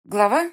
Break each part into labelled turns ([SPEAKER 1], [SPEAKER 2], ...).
[SPEAKER 1] Глава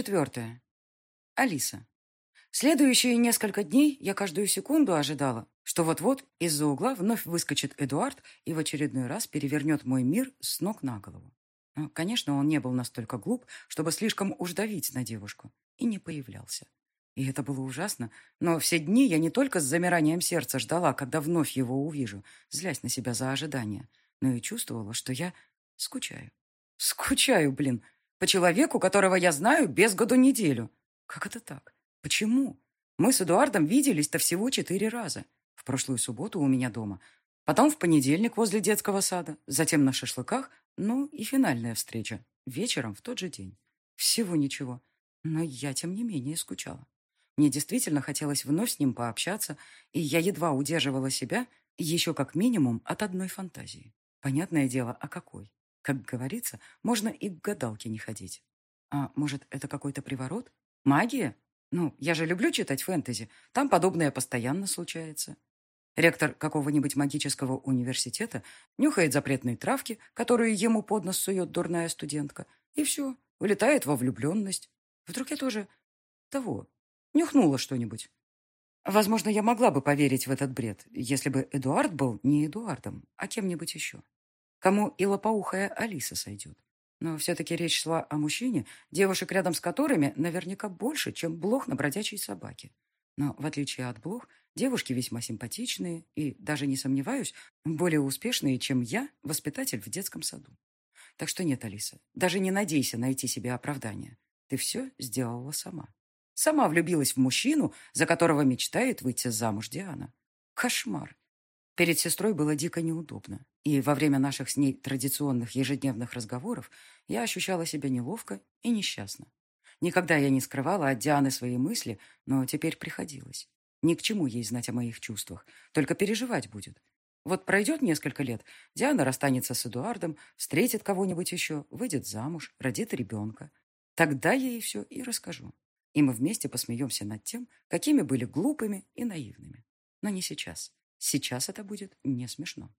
[SPEAKER 1] 44. Алиса. Следующие несколько дней я каждую секунду ожидала, что вот-вот из-за угла вновь выскочит Эдуард и в очередной раз перевернет мой мир с ног на голову. Но, конечно, он не был настолько глуп, чтобы слишком уж давить на девушку, и не появлялся. И это было ужасно, но все дни я не только с замиранием сердца ждала, когда вновь его увижу, злясь на себя за ожидание, но и чувствовала, что я скучаю. Скучаю, блин. По человеку, которого я знаю без году неделю. Как это так? Почему? Мы с Эдуардом виделись-то всего 4 раза. В прошлую субботу у меня дома. Потом в понедельник возле детского сада. Затем на шашлыках. Ну и финальная встреча. Вечером в тот же день. Всего ничего. Но я, тем не менее, скучала. Мне действительно хотелось вновь с ним пообщаться, и я едва удерживала себя еще как минимум от одной фантазии. Понятное дело, а какой? Как говорится, можно и к гадалке не ходить. А может, это какой-то приворот? Магия? Ну, я же люблю читать фэнтези. Там подобное постоянно случается. Ректор какого-нибудь магического университета нюхает запретные травки, которые ему под нос сует дурная студентка, и все, улетает во влюбленность. Вдруг я тоже того, нюхнула что-нибудь. Возможно, я могла бы поверить в этот бред, если бы Эдуард был не Эдуардом, а кем-нибудь еще. Кому и лопоухая Алиса сойдет. Но все-таки речь шла о мужчине, девушек рядом с которыми наверняка больше, чем блох на бродячей собаке. Но, в отличие от блох, девушки весьма симпатичные и, даже не сомневаюсь, более успешные, чем я, воспитатель в детском саду. Так что нет, Алиса, даже не надейся найти себе оправдание. Ты все сделала сама. Сама влюбилась в мужчину, за которого мечтает выйти замуж Диана. Кошмар. Перед сестрой было дико неудобно, и во время наших с ней традиционных ежедневных разговоров я ощущала себя неловко и несчастно. Никогда я не скрывала от Дианы свои мысли, но теперь приходилось. Ни к чему ей знать о моих чувствах, только переживать будет. Вот пройдет несколько лет, Диана расстанется с Эдуардом, встретит кого-нибудь еще, выйдет замуж, родит ребенка. Тогда я ей все и расскажу. И мы вместе посмеемся над тем, какими были глупыми и наивными. Но не сейчас. Сейчас это будет не смешно.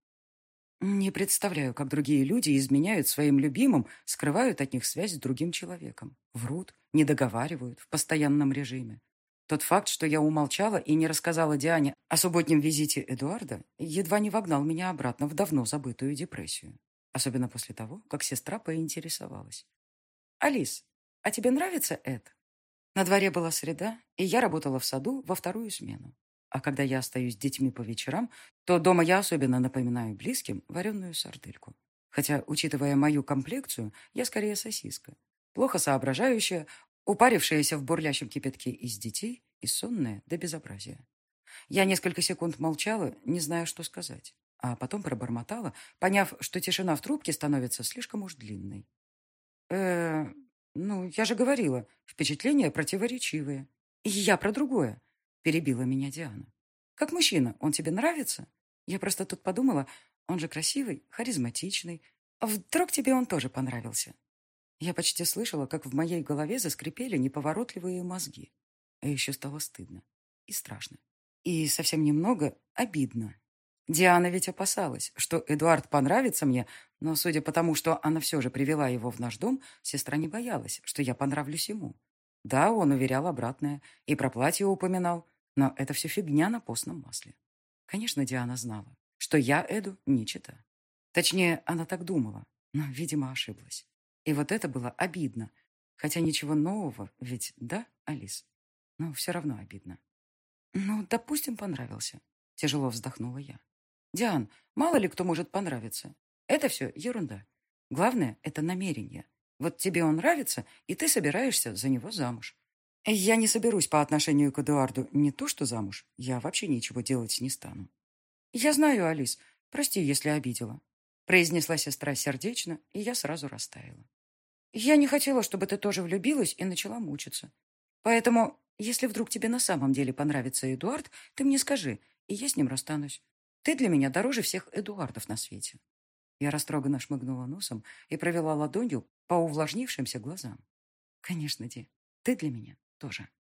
[SPEAKER 1] Не представляю, как другие люди изменяют своим любимым, скрывают от них связь с другим человеком. Врут, не договаривают в постоянном режиме. Тот факт, что я умолчала и не рассказала Диане о субботнем визите Эдуарда, едва не вогнал меня обратно в давно забытую депрессию. Особенно после того, как сестра поинтересовалась. «Алис, а тебе нравится это?» На дворе была среда, и я работала в саду во вторую смену. А когда я остаюсь с детьми по вечерам, то дома я особенно напоминаю близким вареную сардельку. Хотя, учитывая мою комплекцию, я скорее сосиска. Плохо соображающая, упарившаяся в бурлящем кипятке из детей и сонная до безобразия. Я несколько секунд молчала, не зная, что сказать. А потом пробормотала, поняв, что тишина в трубке становится слишком уж длинной. э ну, я же говорила, впечатления противоречивые. И я про другое. Перебила меня Диана. Как мужчина, он тебе нравится? Я просто тут подумала, он же красивый, харизматичный. А вдруг тебе он тоже понравился? Я почти слышала, как в моей голове заскрипели неповоротливые мозги. А еще стало стыдно и страшно. И совсем немного обидно. Диана ведь опасалась, что Эдуард понравится мне, но, судя по тому, что она все же привела его в наш дом, сестра не боялась, что я понравлюсь ему. Да, он уверял обратное и про платье упоминал, но это все фигня на постном масле. Конечно, Диана знала, что я Эду не чита. Точнее, она так думала, но, видимо, ошиблась. И вот это было обидно. Хотя ничего нового, ведь да, Алис? Но все равно обидно. Ну, допустим, понравился. Тяжело вздохнула я. Диан, мало ли кто может понравиться. Это все ерунда. Главное– это намерение. Вот тебе он нравится, и ты собираешься за него замуж. Я не соберусь по отношению к Эдуарду не то что замуж, я вообще ничего делать не стану. Я знаю, Алис, прости, если обидела. Произнесла сестра сердечно, и я сразу растаяла. Я не хотела, чтобы ты тоже влюбилась и начала мучиться. Поэтому, если вдруг тебе на самом деле понравится Эдуард, ты мне скажи, и я с ним расстанусь. Ты для меня дороже всех Эдуардов на свете. Я растроганно шмыгнула носом и провела ладонью по увлажнившимся глазам. Конечно, Ди, ты для меня тоже.